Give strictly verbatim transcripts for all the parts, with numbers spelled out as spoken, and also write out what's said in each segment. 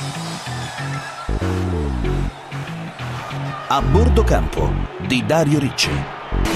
A bordo campo di Dario Ricci.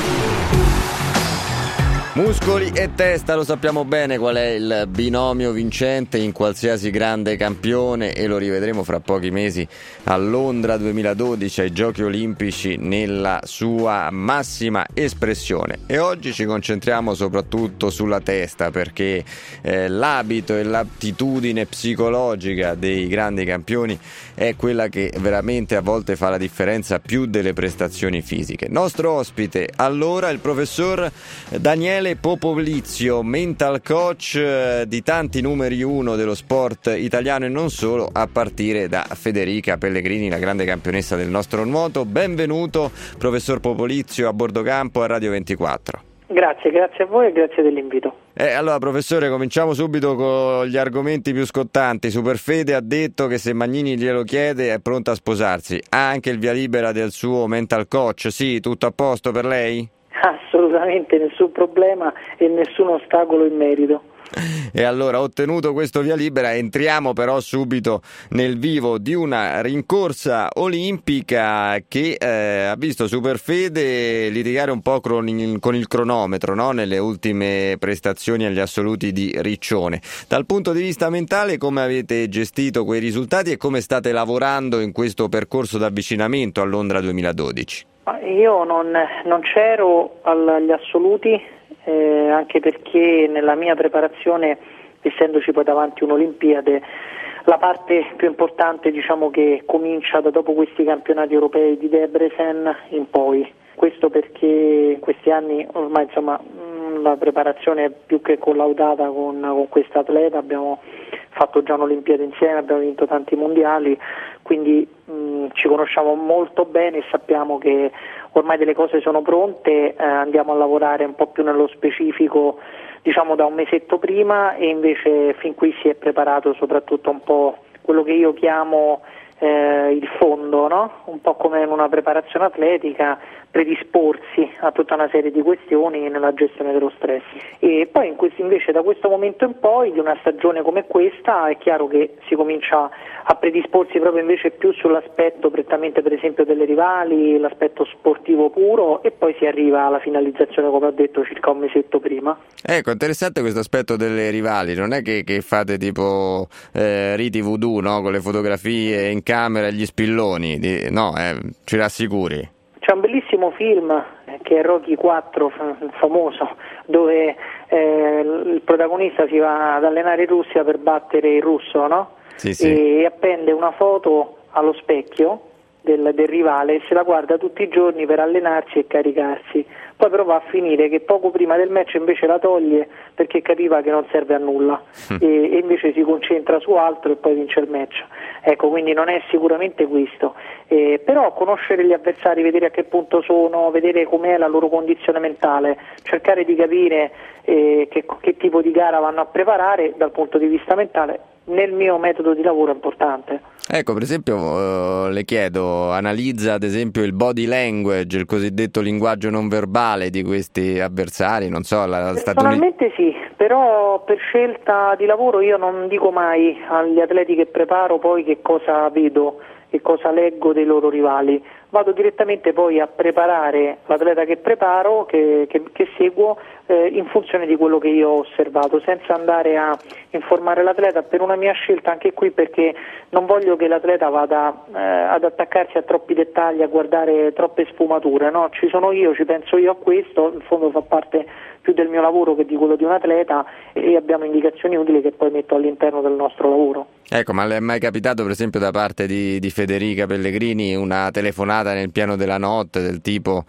Muscoli e testa, lo sappiamo bene qual è il binomio vincente in qualsiasi grande campione, e lo rivedremo fra pochi mesi a Londra duemiladodici, ai Giochi Olimpici, nella sua massima espressione. E oggi ci concentriamo soprattutto sulla testa, perché eh, l'abito e l'attitudine psicologica dei grandi campioni è quella che veramente a volte fa la differenza più delle prestazioni fisiche. Nostro ospite allora il professor Daniele Popolizio, mental coach eh, di tanti numeri uno dello sport italiano e non solo, a partire da Federica Pellegrini, la grande campionessa del nostro nuoto. Benvenuto professor Popolizio a bordo campo a Radio ventiquattro. Grazie, grazie a voi e grazie dell'invito. Eh, allora professore, cominciamo subito con gli argomenti più scottanti. Superfede ha detto che se Magnini glielo chiede è pronta a sposarsi. Ha anche il via libera del suo mental coach? Sì, tutto a posto per lei? Assolutamente nessun problema e nessun ostacolo in merito. E allora, ottenuto questo via libera, entriamo però subito nel vivo di una rincorsa olimpica che eh, ha visto Superfede litigare un po' con il, con il cronometro, no? Nelle ultime prestazioni agli assoluti di Riccione. Dal punto di vista mentale, come avete gestito quei risultati e come state lavorando in questo percorso d'avvicinamento a Londra duemiladodici? Io non, non c'ero agli assoluti, eh, anche perché nella mia preparazione, essendoci poi davanti un'Olimpiade, la parte più importante diciamo che comincia da dopo questi campionati europei di Debrecen in poi. Questo perché in questi anni ormai insomma la preparazione è più che collaudata con, con questa atleta, abbiamo fatto già un'Olimpiade insieme, abbiamo vinto tanti mondiali, quindi mh, ci conosciamo molto bene e sappiamo che ormai delle cose sono pronte, eh, andiamo a lavorare un po' più nello specifico diciamo da un mesetto prima, e invece fin qui si è preparato soprattutto un po' quello che io chiamo eh, il fondo, no? Un po' come in una preparazione atletica, predisporsi a tutta una serie di questioni nella gestione dello stress. E poi in questo, invece da questo momento in poi, di una stagione come questa, è chiaro che si comincia a predisporsi proprio invece più sull'aspetto prettamente per esempio delle rivali, l'aspetto sportivo puro, e poi si arriva alla finalizzazione, come ho detto, circa un mesetto prima. Ecco, interessante questo aspetto delle rivali, non è che, che fate tipo eh, riti voodoo, no? Con le fotografie in camera e gli spilloni, di, no, eh, ci rassicuri. C'è un bellissimo film che è Rocky quattro, famoso, dove eh, il protagonista si va ad allenare in Russia per battere il russo, no? Sì, sì. E appende una foto allo specchio del, del rivale e se la guarda tutti i giorni per allenarsi e caricarsi. Poi però va a finire che poco prima del match invece la toglie perché capiva che non serve a nulla e, e invece si concentra su altro e poi vince il match. Ecco, quindi non è sicuramente questo, eh, però conoscere gli avversari, vedere a che punto sono, vedere com'è la loro condizione mentale, cercare di capire eh, che, che tipo di gara vanno a preparare dal punto di vista mentale, nel mio metodo di lavoro è importante. Ecco, per esempio uh, le chiedo, analizza ad esempio il body language, il cosiddetto linguaggio non verbale di questi avversari, non so, la Personalmente Stati Uniti... sì, però per scelta di lavoro io non dico mai agli atleti che preparo poi che cosa vedo e cosa leggo dei loro rivali, vado direttamente poi a preparare l'atleta che preparo, che, che, che seguo, eh, in funzione di quello che io ho osservato, senza andare a informare l'atleta per una mia scelta, anche qui perché non voglio che l'atleta vada eh, ad attaccarsi a troppi dettagli, a guardare troppe sfumature, no? Ci sono io, ci penso io a questo, in fondo fa parte più del mio lavoro che di quello di un atleta e abbiamo indicazioni utili che poi metto all'interno del nostro lavoro. Ecco, ma le è mai capitato per esempio da parte di, di Federica Pellegrini una telefonata nel pieno della notte del tipo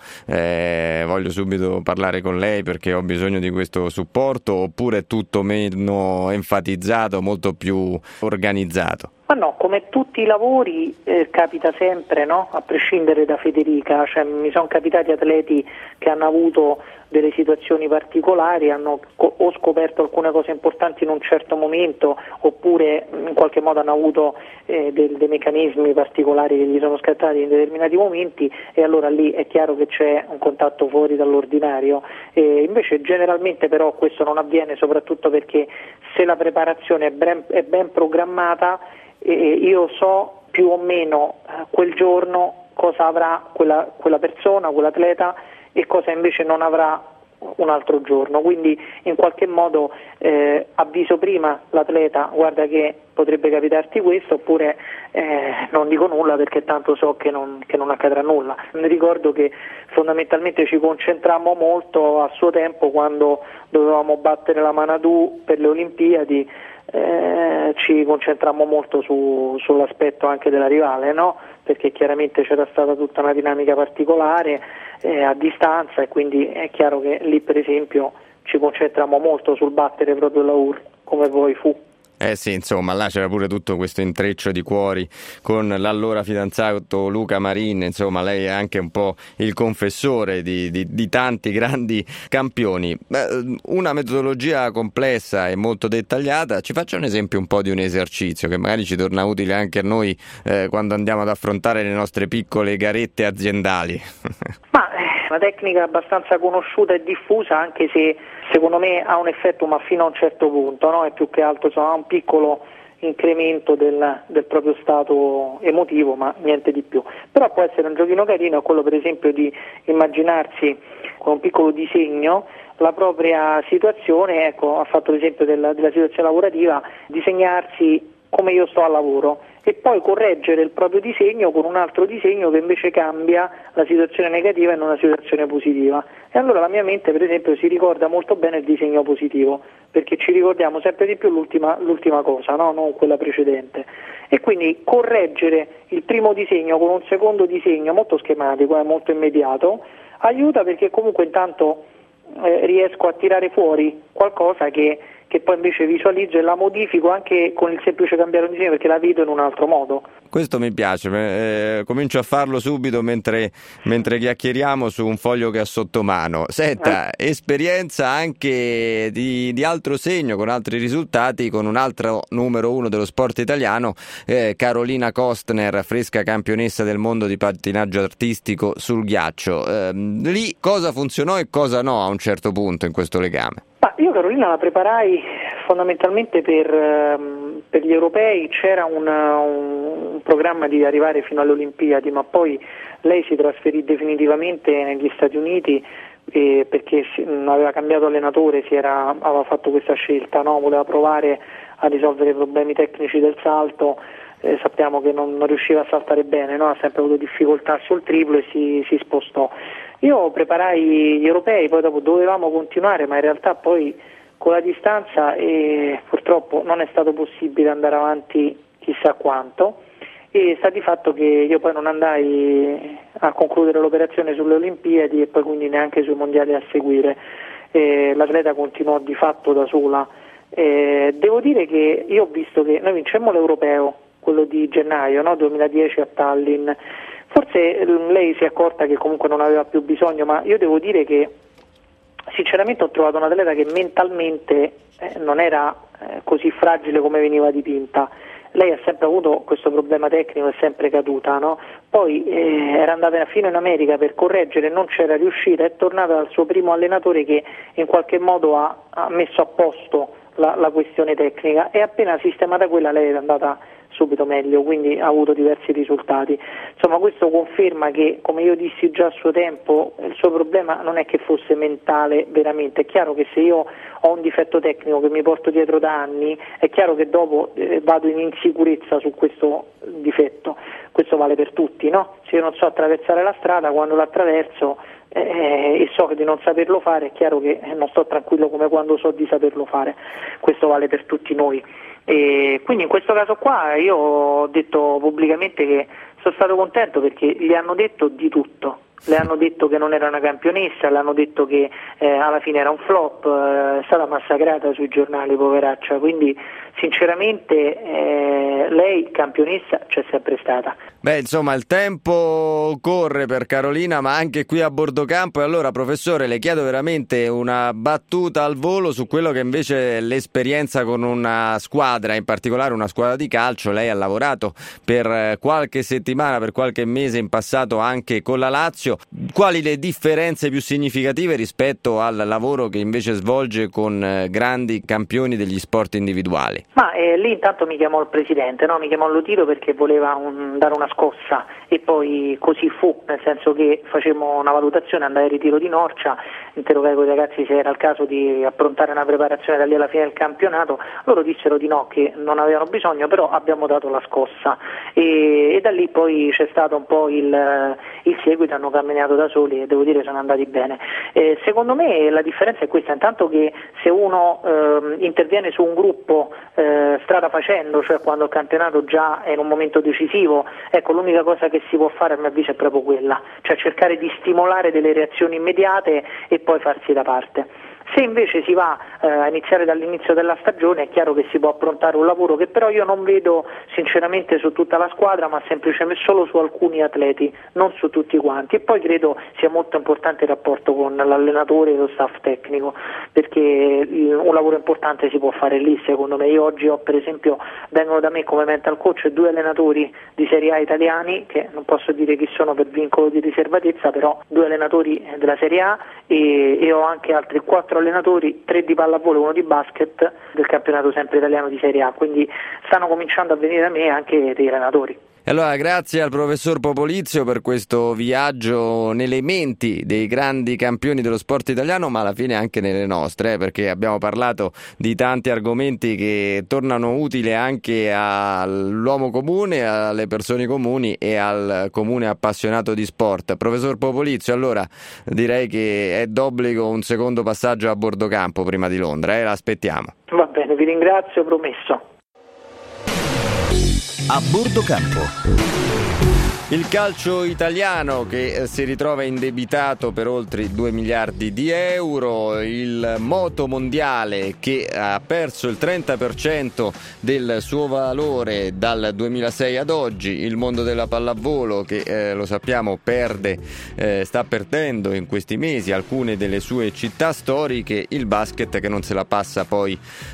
eh, voglio subito parlare con lei perché ho bisogno di questo supporto, oppure è tutto meno enfatizzato, molto più organizzato? Ma no, come tutti i lavori eh, capita sempre, no? A prescindere da Federica, cioè, mi sono capitati atleti che hanno avuto delle situazioni particolari, hanno co- o scoperto alcune cose importanti in un certo momento, oppure in qualche modo hanno avuto eh, dei, dei meccanismi particolari che gli sono scattati in determinati momenti, e allora lì è chiaro che c'è un contatto fuori dall'ordinario. E invece generalmente però questo non avviene, soprattutto perché se la preparazione è ben, è ben programmata, eh, io so più o meno eh, quel giorno cosa avrà quella, quella persona, quell'atleta e cosa invece non avrà un altro giorno, quindi in qualche modo eh, avviso prima l'atleta, guarda che potrebbe capitarti questo, oppure eh, non dico nulla perché tanto so che non, che non accadrà nulla. Mi ricordo che fondamentalmente ci concentrammo molto a suo tempo quando dovevamo battere la Manadù per le Olimpiadi, eh, ci concentrammo molto su, sull'aspetto anche della rivale, no? Perché chiaramente c'era stata tutta una dinamica particolare eh, a distanza, e quindi è chiaro che lì per esempio ci concentrammo molto sul battere proprio la U R, come poi fu. Eh sì, insomma, là c'era pure tutto questo intreccio di cuori con l'allora fidanzato Luca Marin, insomma, lei è anche un po' il confessore di, di, di tanti grandi campioni. Beh, una metodologia complessa e molto dettagliata. Ci faccia un esempio un po' di un esercizio che magari ci torna utile anche a noi eh, quando andiamo ad affrontare le nostre piccole garette aziendali. Ma è una tecnica abbastanza conosciuta e diffusa, anche se secondo me ha un effetto ma fino a un certo punto, no? È più che altro insomma, ha un piccolo incremento del, del proprio stato emotivo, ma niente di più. Però può essere un giochino carino, è quello per esempio di immaginarsi con un piccolo disegno la propria situazione, ecco, ha fatto l'esempio della, della situazione lavorativa, disegnarsi come io sto al lavoro e poi correggere il proprio disegno con un altro disegno che invece cambia la situazione negativa in una situazione positiva. E allora la mia mente per esempio si ricorda molto bene il disegno positivo, perché ci ricordiamo sempre di più l'ultima, l'ultima cosa, no? Non quella precedente. E quindi correggere il primo disegno con un secondo disegno molto schematico, eh, molto immediato, aiuta, perché comunque intanto eh, riesco a tirare fuori qualcosa che che poi invece visualizzo e la modifico anche con il semplice cambiare un disegno, perché la vedo in un altro modo. Questo mi piace, eh, comincio a farlo subito mentre, mentre chiacchieriamo su un foglio che ha sotto mano. Senta, eh? esperienza anche di, di altro segno, con altri risultati, con un altro numero uno dello sport italiano, eh, Carolina Kostner, fresca campionessa del mondo di pattinaggio artistico sul ghiaccio. Eh, lì cosa funzionò e cosa no a un certo punto in questo legame? Ma io Carolina la preparai fondamentalmente per, per gli europei, c'era un, un programma di arrivare fino alle Olimpiadi, ma poi lei si trasferì definitivamente negli Stati Uniti eh, perché si, aveva cambiato allenatore, si era, aveva fatto questa scelta, no? Voleva provare a risolvere i problemi tecnici del salto, eh, sappiamo che non, non riusciva a saltare bene, no? Ha sempre avuto difficoltà sul triplo e si, si spostò. Io preparai gli europei, poi dopo dovevamo continuare, ma in realtà poi con la distanza eh, purtroppo non è stato possibile andare avanti chissà quanto, e sta di fatto che io poi non andai a concludere l'operazione sulle Olimpiadi e poi quindi neanche sui mondiali a seguire. Eh, l'atleta continuò di fatto da sola. Eh, devo dire che io ho visto che noi vincemmo l'europeo, quello di gennaio, no? duemiladieci a Tallinn. Forse lei si è accorta che comunque non aveva più bisogno, ma io devo dire che sinceramente ho trovato un'atleta che mentalmente eh, non era eh, così fragile come veniva dipinta. Lei ha sempre avuto questo problema tecnico, è sempre caduta, no? Poi eh, era andata fino in America per correggere, non c'era riuscita, è tornata dal suo primo allenatore che in qualche modo ha, ha messo a posto la, la questione tecnica, e appena sistemata quella lei è andata subito meglio, quindi ha avuto diversi risultati. Insomma, questo conferma che, come io dissi già a suo tempo, il suo problema non è che fosse mentale veramente. È chiaro che se io ho un difetto tecnico che mi porto dietro da anni, è chiaro che dopo eh, vado in insicurezza su questo difetto. Questo vale per tutti, no? Se io non so attraversare la strada, quando l'attraverso eh, e so di non saperlo fare, è chiaro che non sto tranquillo come quando so di saperlo fare. Questo vale per tutti noi. E quindi in questo caso qua io ho detto pubblicamente che sono stato contento, perché gli hanno detto di tutto, le hanno detto che non era una campionessa, le hanno detto che eh, alla fine era un flop, eh, è stata massacrata sui giornali, poveraccia, quindi sinceramente eh, lei campionessa c'è sempre stata. Beh, insomma, il tempo corre per Carolina, ma anche qui a bordo campo. E allora, professore, le chiedo veramente una battuta al volo su quello che invece è l'esperienza con una squadra, in particolare una squadra di calcio. Lei ha lavorato per qualche settimana settimana, per qualche mese in passato anche con la Lazio. Quali le differenze più significative rispetto al lavoro che invece svolge con eh, grandi campioni degli sport individuali? Ma eh, lì intanto mi chiamò il presidente, no? mi chiamò Lotito perché voleva un, dare una scossa e poi così fu, nel senso che facemmo una valutazione, andai al ritiro di Norcia, interrogai con i ragazzi se era il caso di approntare una preparazione da lì alla fine del campionato, loro dissero di no, che non avevano bisogno, però abbiamo dato la scossa e, e da lì poi c'è stato un po' il, il seguito, hanno camminato da soli e devo dire sono andati bene. Eh, secondo me la differenza è questa, intanto che se uno eh, interviene su un gruppo eh, strada facendo, cioè quando il campionato già è in un momento decisivo, ecco l'unica cosa che si può fare a mio avviso è proprio quella, cioè cercare di stimolare delle reazioni immediate e poi farsi da parte. Se invece si va eh, a iniziare dall'inizio della stagione è chiaro che si può approntare un lavoro che però io non vedo sinceramente su tutta la squadra, ma semplicemente solo su alcuni atleti, non su tutti quanti, e poi credo sia molto importante il rapporto con l'allenatore e lo staff tecnico, perché il, un lavoro importante si può fare lì secondo me. Io oggi ho per esempio, vengono da me come mental coach due allenatori di Serie A italiani, che non posso dire chi sono per vincolo di riservatezza, però due allenatori della Serie A e, e ho anche altri quattro allenatori, tre di pallavolo e uno di basket del campionato sempre italiano di Serie A, quindi stanno cominciando a venire da me anche dei allenatori. Allora, grazie al professor Popolizio per questo viaggio nelle menti dei grandi campioni dello sport italiano, ma alla fine anche nelle nostre, eh, perché abbiamo parlato di tanti argomenti che tornano utili anche all'uomo comune, alle persone comuni e al comune appassionato di sport. Professor Popolizio, allora direi che è d'obbligo un secondo passaggio a bordo campo prima di Londra, eh, l'aspettiamo. Va bene, vi ringrazio, promesso. A bordo campo. Il calcio italiano che si ritrova indebitato per oltre due miliardi di euro, il moto mondiale che ha perso il trenta per cento del suo valore dal duemilasei ad oggi, il mondo della pallavolo che eh, lo sappiamo perde, eh, sta perdendo in questi mesi alcune delle sue città storiche, il basket che non se la passa poi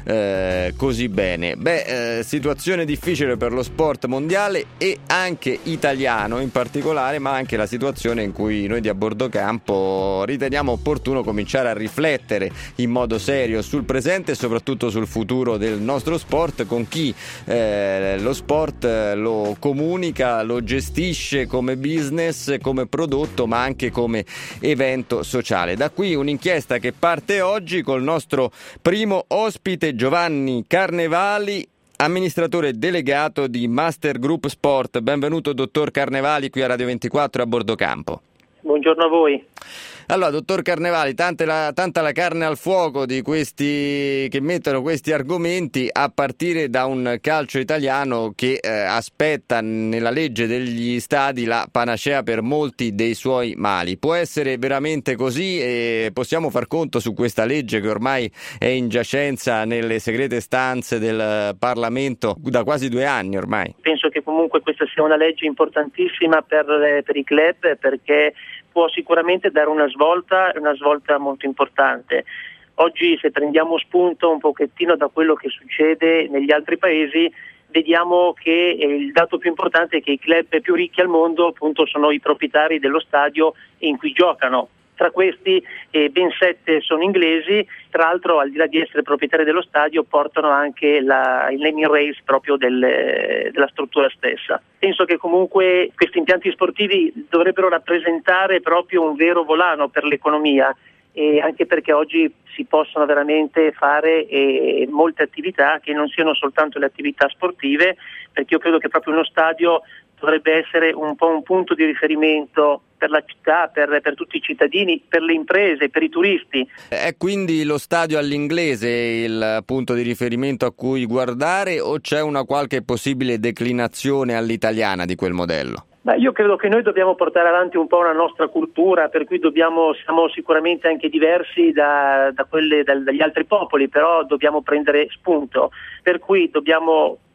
eh, così bene. Beh, eh, situazione difficile per lo sport mondiale e anche italiano in particolare, ma anche la situazione in cui noi di A Bordo Campo riteniamo opportuno cominciare a riflettere in modo serio sul presente e soprattutto sul futuro del nostro sport, con chi eh, lo sport lo comunica, lo gestisce come business, come prodotto, ma anche come evento sociale. Da qui un'inchiesta che parte oggi col nostro primo ospite, Giovanni Carnevali, amministratore delegato di Master Group Sport. Benvenuto dottor Carnevali qui a Radio ventiquattro a Bordo Campo. Buongiorno a voi. Allora, dottor Carnevali, tanta la, tanta la carne al fuoco di questi che mettono questi argomenti, a partire da un calcio italiano che eh, aspetta nella legge degli stadi la panacea per molti dei suoi mali. Può essere veramente così e possiamo far conto su questa legge che ormai è in giacenza nelle segrete stanze del Parlamento da quasi due anni ormai? Penso che comunque questa sia una legge importantissima per, per i club, perché può sicuramente dare una svolta, una svolta molto importante. Oggi, se prendiamo spunto un pochettino da quello che succede negli altri paesi, vediamo che il dato più importante è che i club più ricchi al mondo appunto sono i proprietari dello stadio in cui giocano. Tra questi eh, ben sette sono inglesi, tra l'altro al di là di essere proprietari dello stadio portano anche la, il naming rights proprio del, della struttura stessa. Penso che comunque questi impianti sportivi dovrebbero rappresentare proprio un vero volano per l'economia, e anche perché oggi si possono veramente fare eh, molte attività che non siano soltanto le attività sportive, perché io credo che proprio uno stadio dovrebbe essere un po' un punto di riferimento per la città, per, per tutti i cittadini, per le imprese, per i turisti. È quindi lo stadio all'inglese il punto di riferimento a cui guardare, o c'è una qualche possibile declinazione all'italiana di quel modello? Beh, io credo che noi dobbiamo portare avanti un po' una nostra cultura, per cui dobbiamo, siamo sicuramente anche diversi da, da quelle, da, dagli altri popoli, però dobbiamo prendere spunto, per cui dobbiamo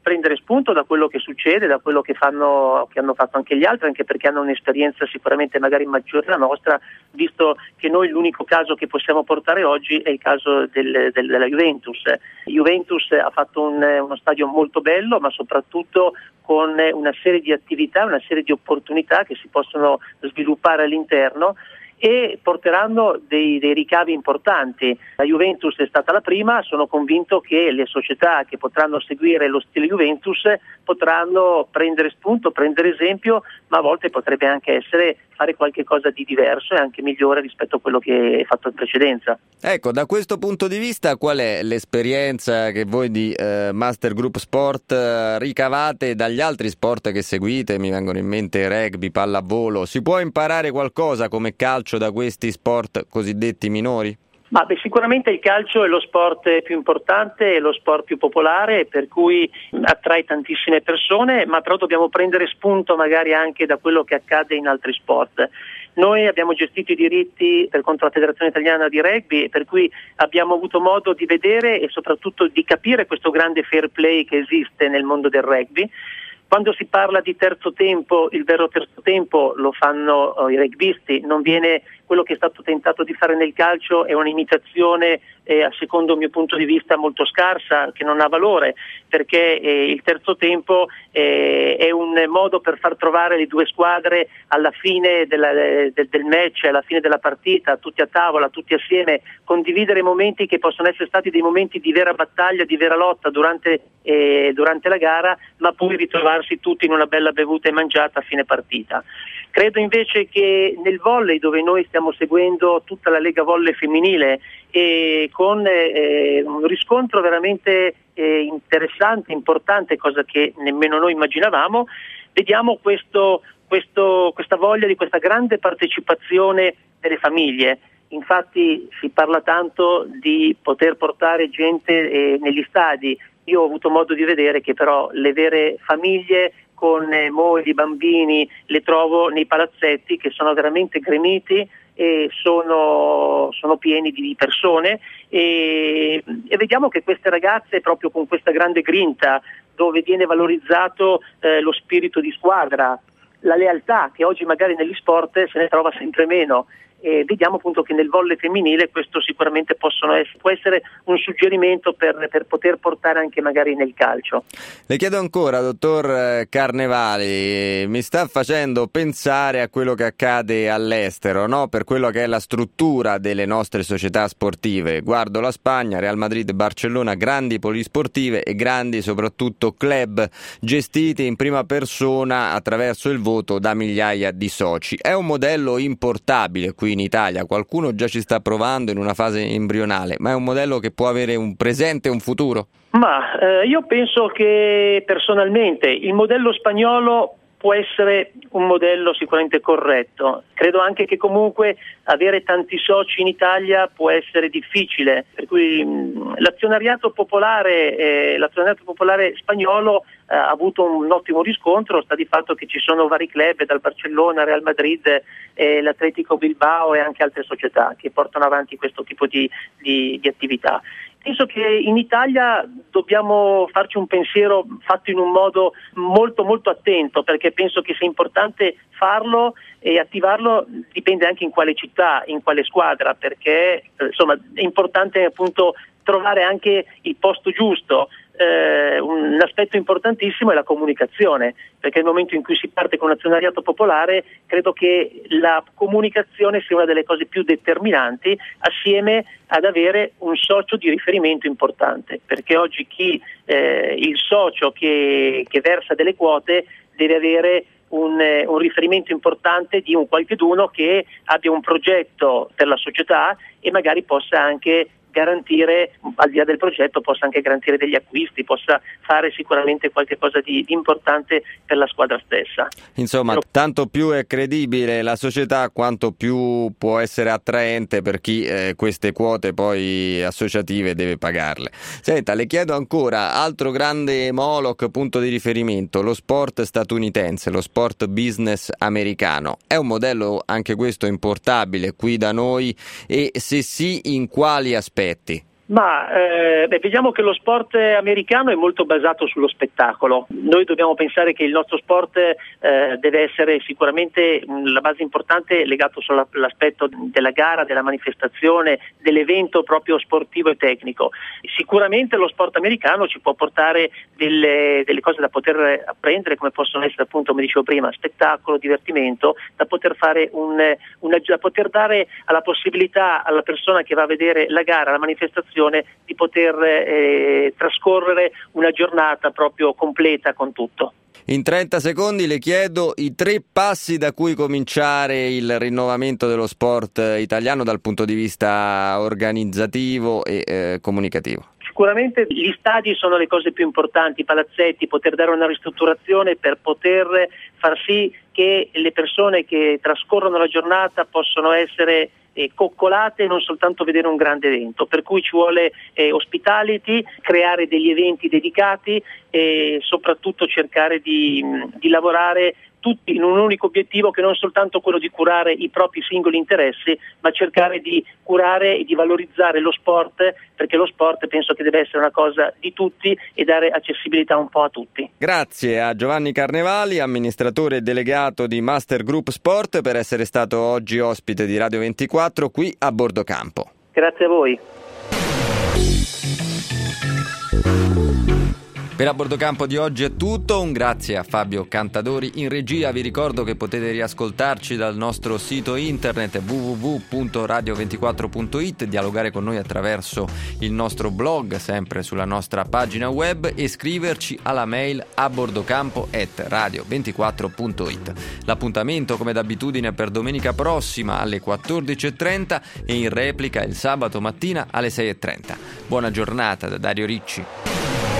prendere spunto da quello che succede, da quello che fanno, che hanno fatto anche gli altri, anche perché hanno un'esperienza sicuramente magari maggiore della nostra, visto che noi l'unico caso che possiamo portare oggi è il caso del, del, della Juventus. Juventus ha fatto un, uno stadio molto bello, ma soprattutto con una serie di attività, una serie di opportunità che si possono sviluppare all'interno e porteranno dei, dei ricavi importanti. La Juventus è stata la prima, sono convinto che le società che potranno seguire lo stile Juventus potranno prendere spunto, prendere esempio, ma a volte potrebbe anche essere fare qualche cosa di diverso e anche migliore rispetto a quello che è fatto in precedenza. Ecco, da questo punto di vista qual è l'esperienza che voi di eh, Master Group Sport eh, ricavate dagli altri sport che seguite? Mi vengono in mente rugby, pallavolo. Si può imparare qualcosa come calcio da questi sport cosiddetti minori? Ma beh, sicuramente il calcio è lo sport più importante, è lo sport più popolare, per cui attrae tantissime persone, ma però dobbiamo prendere spunto magari anche da quello che accade in altri sport. Noi abbiamo gestito i diritti per conto della Federazione Italiana di Rugby, per cui abbiamo avuto modo di vedere e soprattutto di capire questo grande fair play che esiste nel mondo del rugby. Quando si parla di terzo tempo, il vero terzo tempo lo fanno uh, i rugbisti, non viene quello che è stato tentato di fare nel calcio, è un'imitazione eh, secondo il mio punto di vista molto scarsa, che non ha valore, perché eh, il terzo tempo eh, è un modo per far trovare le due squadre alla fine della, del, del match, alla fine della partita, tutti a tavola, tutti assieme, condividere momenti che possono essere stati dei momenti di vera battaglia, di vera lotta durante, eh, durante la gara, ma poi ritrovarsi tutti in una bella bevuta e mangiata a fine partita. Credo invece che nel volley, dove noi stiamo seguendo tutta la Lega Volley femminile e con eh, un riscontro veramente eh, interessante, importante, cosa che nemmeno noi immaginavamo, vediamo questo, questo, questa voglia di questa grande partecipazione delle famiglie. Infatti si parla tanto di poter portare gente eh, negli stadi. Io ho avuto modo di vedere che però le vere famiglie con eh, mogli, bambini, le trovo nei palazzetti che sono veramente gremiti e sono, sono pieni di persone e, e vediamo che queste ragazze, proprio con questa grande grinta, dove viene valorizzato eh, lo spirito di squadra, la lealtà, che oggi magari negli sport se ne trova sempre meno. E vediamo appunto che nel volley femminile questo sicuramente possono essere, può essere un suggerimento per, per poter portare anche magari nel calcio. Le chiedo ancora, dottor Carnevali, mi sta facendo pensare a quello che accade all'estero, no? Per quello che è la struttura delle nostre società sportive. Guardo la Spagna, Real Madrid, Barcellona, grandi polisportive e grandi soprattutto club gestiti in prima persona attraverso il voto da migliaia di soci. È un modello importabile qui in Italia, qualcuno già ci sta provando in una fase embrionale, ma è un modello che può avere un presente e un futuro? Ma eh, io penso che personalmente il modello spagnolo può essere un modello sicuramente corretto. Credo anche che comunque avere tanti soci in Italia può essere difficile, per cui mh, l'azionariato popolare, eh, l'azionariato popolare spagnolo eh, ha avuto un ottimo riscontro, sta di fatto che ci sono vari club dal Barcellona, Real Madrid, eh, l'Atletico Bilbao e anche altre società che portano avanti questo tipo di, di, di attività. Penso che in Italia dobbiamo farci un pensiero fatto in un modo molto molto attento, perché penso che sia importante farlo e attivarlo, dipende anche in quale città, in quale squadra, perché insomma è importante appunto trovare anche il posto giusto. Eh, un aspetto importantissimo è la comunicazione, perché nel momento in cui si parte con l'azionariato popolare credo che la comunicazione sia una delle cose più determinanti, assieme ad avere un socio di riferimento importante, perché oggi chi eh, il socio che, che versa delle quote deve avere un, eh, un riferimento importante di un qualcheduno che abbia un progetto per la società e magari possa anche garantire, al di là del progetto, possa anche garantire degli acquisti, possa fare sicuramente qualche cosa di, di importante per la squadra stessa. Insomma, Però... tanto più è credibile la società, quanto più può essere attraente per chi eh, queste quote poi associative deve pagarle. Senta, le chiedo ancora, altro grande Moloch, punto di riferimento, lo sport statunitense, lo sport business americano. È un modello anche questo importabile qui da noi e se sì, in quali aspetti? Ma eh, beh, vediamo che lo sport americano è molto basato sullo spettacolo. Noi dobbiamo pensare che il nostro sport eh, deve essere sicuramente mh, la base importante legato sull'aspetto della gara, della manifestazione, dell'evento proprio sportivo e tecnico. Sicuramente lo sport americano ci può portare delle, delle cose da poter apprendere, come possono essere appunto, come dicevo prima, spettacolo, divertimento, da poter fare un, una, da poter dare alla possibilità alla persona che va a vedere la gara, la manifestazione, di poter eh, trascorrere una giornata proprio completa con tutto. In trenta secondi le chiedo i tre passi da cui cominciare il rinnovamento dello sport italiano dal punto di vista organizzativo e eh, comunicativo. Sicuramente gli stadi sono le cose più importanti, i palazzetti, poter dare una ristrutturazione per poter far sì che le persone che trascorrono la giornata possono essere eh, coccolate e non soltanto vedere un grande evento, per cui ci vuole eh, hospitality, creare degli eventi dedicati e soprattutto cercare di, di lavorare tutti in un unico obiettivo, che non soltanto quello di curare i propri singoli interessi, ma cercare di curare e di valorizzare lo sport, perché lo sport penso che deve essere una cosa di tutti e dare accessibilità un po' a tutti. Grazie a Giovanni Carnevali, amministratore e delegato di Master Group Sport, per essere stato oggi ospite di Radio ventiquattro qui a Bordo Campo. Grazie a voi. Per A Bordo Campo di oggi è tutto, un grazie a Fabio Cantadori in regia. Vi ricordo che potete riascoltarci dal nostro sito internet w w w punto radio ventiquattro punto i t, dialogare con noi attraverso il nostro blog, sempre sulla nostra pagina web, e scriverci alla mail a bordocampo chiocciola radio ventiquattro punto i t. L'appuntamento, come d'abitudine, per domenica prossima alle quattordici e trenta e in replica il sabato mattina alle sei e trenta. Buona giornata da Dario Ricci.